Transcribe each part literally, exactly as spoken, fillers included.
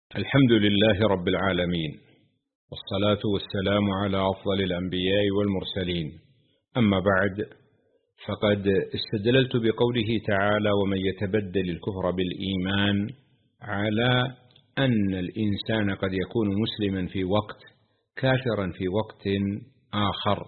الحمد لله رب العالمين، والصلاة والسلام على أفضل الأنبياء والمرسلين. أما بعد، فقد استدللت بقوله تعالى: ومن يتبدل الكفر بالإيمان، على أن الإنسان قد يكون مسلما في وقت، كافرا في وقت آخر،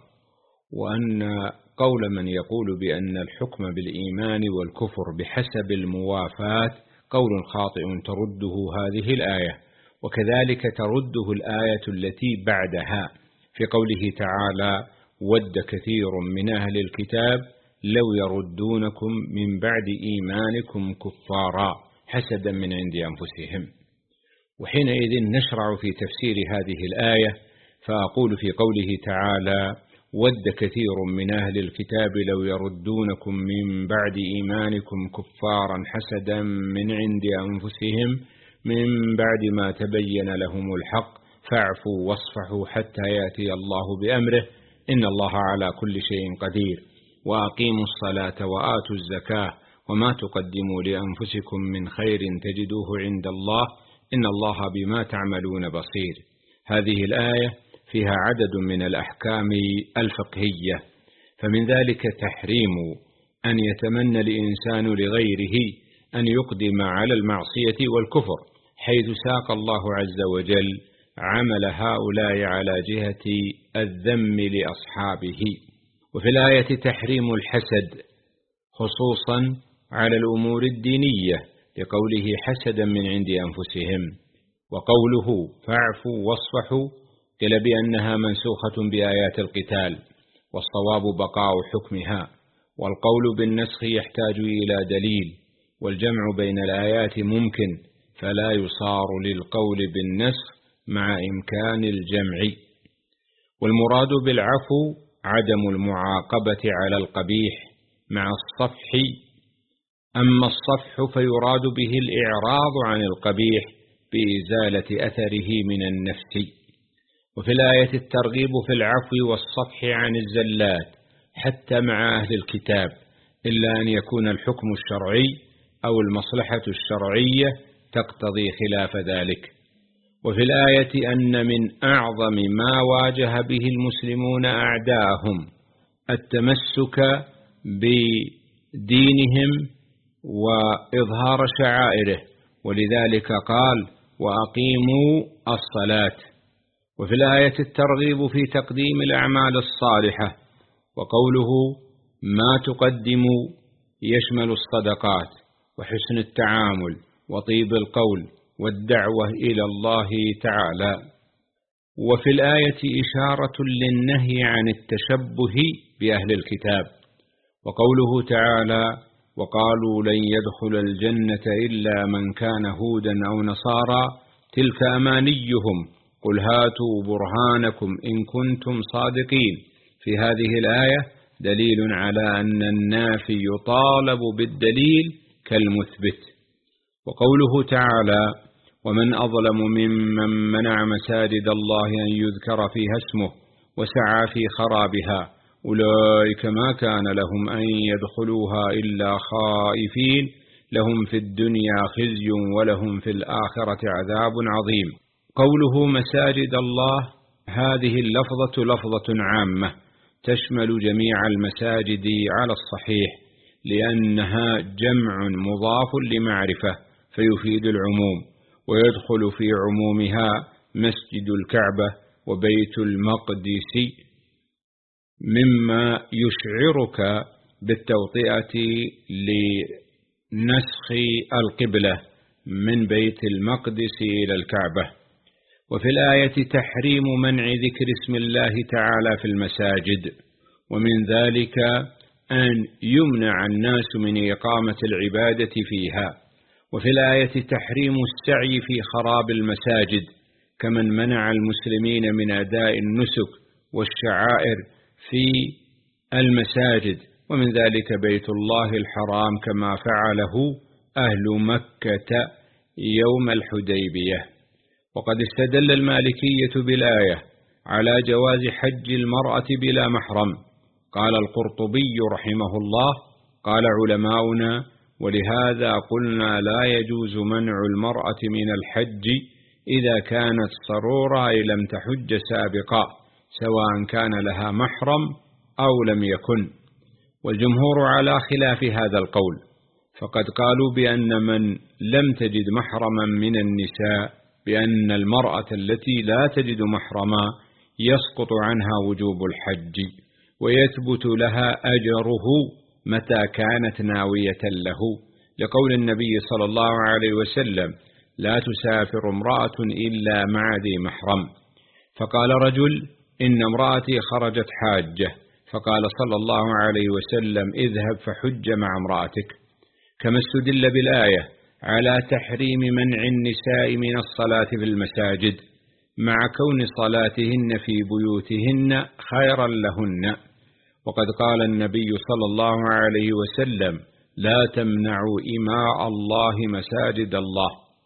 وأن قول من يقول بأن الحكم بالإيمان والكفر بحسب الموافاة قول خاطئ ترده هذه الآية، وكذلك ترده الآية التي بعدها في قوله تعالى: ود كثير من أهل الكتاب لو يردونكم من بعد إيمانكم كفارا حسدا من عند أنفسهم. وحينئذ نشرع في تفسير هذه الآية، فأقول في قوله تعالى: ود كثير من أهل الكتاب لو يردونكم من بعد إيمانكم كفارا حسدا من عند أنفسهم من بعد ما تبين لهم الحق فاعفوا واصفحوا حتى يأتي الله بأمره إن الله على كل شيء قدير، وأقيموا الصلاة وآتوا الزكاة وما تقدموا لأنفسكم من خير تجدوه عند الله إن الله بما تعملون بصير. هذه الآية فيها عدد من الأحكام الفقهية، فمن ذلك تحريم أن يتمنى الإنسان لغيره أن يقدم على المعصية والكفر، حيث ساق الله عز وجل عمل هؤلاء على جهة الذم لأصحابه. وفي الآية تحريم الحسد خصوصا على الأمور الدينية لقوله حسدا من عند أنفسهم، وقوله فاعفوا واصفحوا قيل بأنها منسوخة بآيات القتال، والصواب بقاء حكمها، والقول بالنسخ يحتاج إلى دليل، والجمع بين الآيات ممكن فلا يصار للقول بالنسخ مع إمكان الجمع. والمراد بالعفو عدم المعاقبة على القبيح مع الصفح، أما الصفح فيراد به الإعراض عن القبيح بإزالة أثره من النفس. وفي الآية الترغيب في العفو والصفح عن الزلات حتى مع أهل الكتاب، إلا أن يكون الحكم الشرعي أو المصلحة الشرعية تقتضي خلاف ذلك. وفي الآية أن من أعظم ما واجه به المسلمون أعداءهم التمسك بدينهم وإظهار شعائره، ولذلك قال: وأقيموا الصلاة. وفي الآية الترغيب في تقديم الأعمال الصالحة، وقوله ما تقدموا يشمل الصدقات وحسن التعامل وطيب القول والدعوة إلى الله تعالى. وفي الآية إشارة للنهي عن التشبه بأهل الكتاب، وقوله تعالى: وقالوا لن يدخل الجنة إلا من كان هودا أو نصارى تلك أمانيهم قل هاتوا برهانكم إن كنتم صادقين. في هذه الآية دليل على أن النافي يطالب بالدليل كالمثبت. وقوله تعالى: ومن أظلم ممن منع مساجد الله أن يذكر فيها اسمه وسعى في خرابها أولئك ما كان لهم أن يدخلوها إلا خائفين لهم في الدنيا خزي ولهم في الآخرة عذاب عظيم. قوله مساجد الله، هذه اللفظة لفظة عامة تشمل جميع المساجد على الصحيح، لأنها جمع مضاف لمعرفة فيفيد العموم، ويدخل في عمومها مسجد الكعبة وبيت المقدس، مما يشعرك بالتوطئة لنسخ القبلة من بيت المقدس إلى الكعبة. وفي الآية تحريم منع ذكر اسم الله تعالى في المساجد، ومن ذلك أن يمنع الناس من إقامة العبادة فيها. وفي الآية تحريم السعي في خراب المساجد، كمن منع المسلمين من أداء النسك والشعائر في المساجد، ومن ذلك بيت الله الحرام كما فعله أهل مكة يوم الحديبية. وقد استدل المالكية بالآية على جواز حج المرأة بلا محرم. قال القرطبي رحمه الله: قال علماؤنا: ولهذا قلنا لا يجوز منع المرأة من الحج إذا كانت صرورة أي لم تحج سابقا، سواء كان لها محرم أو لم يكن. والجمهور على خلاف هذا القول، فقد قالوا بأن من لم تجد محرما من النساء بأن المرأة التي لا تجد محرما يسقط عنها وجوب الحج، ويثبت لها أجره متى كانت ناوية له، لقول النبي صلى الله عليه وسلم: لا تسافر امرأة إلا مع ذي محرم. فقال رجل: إن امرأتي خرجت حاجة، فقال صلى الله عليه وسلم: اذهب فحج مع امرأتك. كما استدل بالآية على تحريم منع النساء من الصلاة في المساجد مع كون صلاتهن في بيوتهن خيرا لهن، وقد قال النبي صلى الله عليه وسلم: لا تمنعوا إماء الله مساجد الله.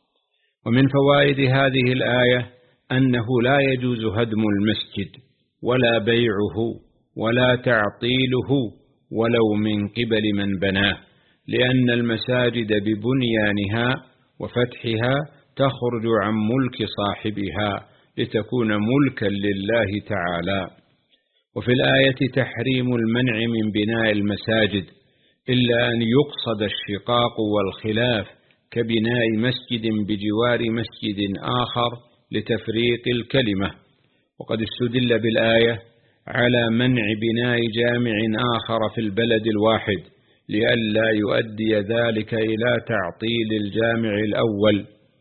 ومن فوائد هذه الآية أنه لا يجوز هدم المسجد ولا بيعه ولا تعطيله ولو من قبل من بناه، لأن المساجد ببنيانها وفتحها تخرج عن ملك صاحبها لتكون ملكا لله تعالى. وفي الآية تحريم المنع من بناء المساجد، إلا أن يقصد الشقاق والخلاف كبناء مسجد بجوار مسجد آخر لتفريق الكلمة. وقد استدل بالآية على منع بناء جامع آخر في البلد الواحد لئلا يؤدي ذلك إلى تعطيل الجامع الأول،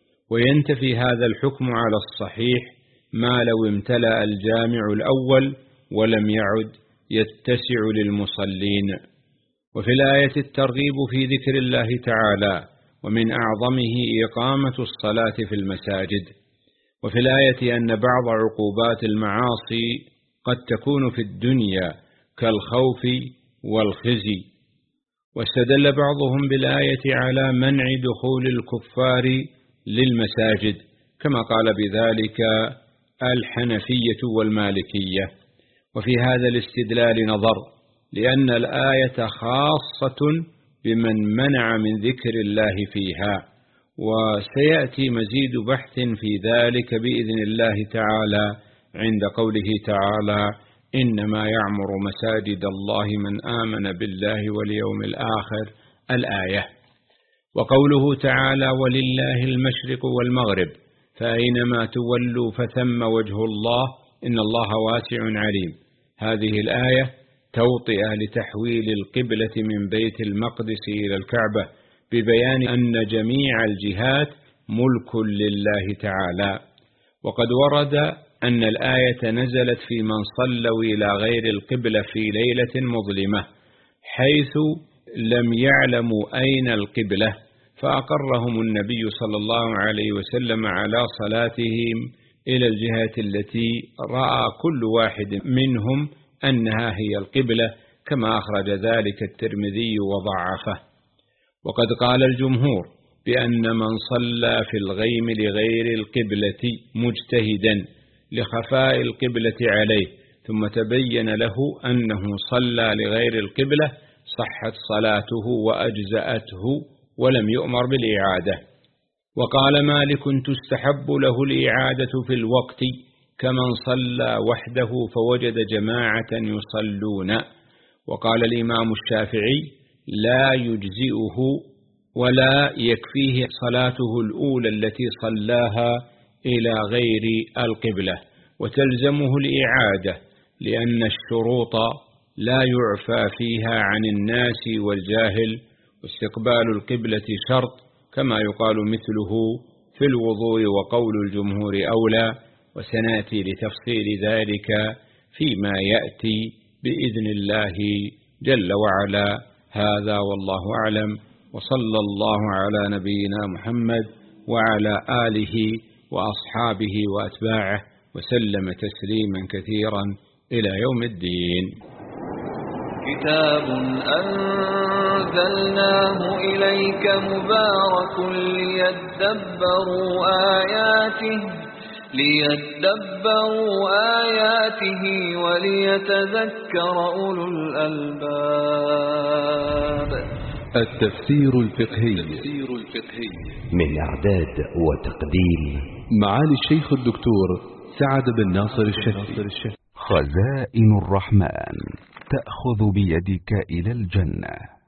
وينتفي هذا الحكم على الصحيح ما لو امتلأ الجامع الأول ولم يعد يتسع للمصلين. وفي الآية الترغيب في ذكر الله تعالى، ومن أعظمه إقامة الصلاة في المساجد. وفي الآية أن بعض عقوبات المعاصي قد تكون في الدنيا كالخوف والخزي. واستدل بعضهم بالآية على منع دخول الكفار للمساجد، كما قال بذلك الحنفية والمالكية. وفي هذا الاستدلال نظر، لأن الآية خاصة بمن منع من ذكر الله فيها، وسيأتي مزيد بحث في ذلك بإذن الله تعالى عند قوله تعالى: إنما يعمر مساجد الله من آمن بالله واليوم الآخر، الآية. وقوله تعالى: ولله المشرق والمغرب فأينما تولوا فثم وجه الله إن الله واسع عليم. هذه الآية توطئة لتحويل القبلة من بيت المقدس إلى الكعبة، ببيان أن جميع الجهات ملك لله تعالى. وقد ورد أن الآية نزلت في من صلوا إلى غير القبلة في ليلة مظلمة حيث لم يعلموا أين القبلة، فأقرهم النبي صلى الله عليه وسلم على صلاتهم إلى الجهة التي رأى كل واحد منهم أنها هي القبلة، كما أخرج ذلك الترمذي وضعفه. وقد قال الجمهور بأن من صلى في الغيم لغير القبلة مجتهدا لخفاء القبلة عليه ثم تبين له أنه صلى لغير القبلة صحت صلاته وأجزأته ولم يؤمر بالإعادة. وقال مالك: تستحب له الإعادة في الوقت كمن صلى وحده فوجد جماعة يصلون. وقال الإمام الشافعي: لا يجزئه ولا يكفيه صلاته الأولى التي صلاها إلى غير القبلة، وتلزمه الإعادة، لأن الشروط لا يعفى فيها عن الناس والجاهل، واستقبال القبلة شرط، كما يقال مثله في الوضوء، وقول الجمهور أولى، وسنأتي لتفصيل ذلك فيما يأتي بإذن الله جل وعلا. هذا والله أعلم، وصلى الله على نبينا محمد وعلى آله وأصحابه وأتباعه وسلم تسليما كثيرا إلى يوم الدين. كتاب أنزلناه إليك مبارك ليدبروا آياته ليدبروا آياته وليتذكر أولو الألباب. التفسير الفقهي الفقهي. من إعداد وتقديم معالي الشيخ الدكتور سعد بن ناصر الشهري. خزائن الرحمن تأخذ بيدك إلى الجنة.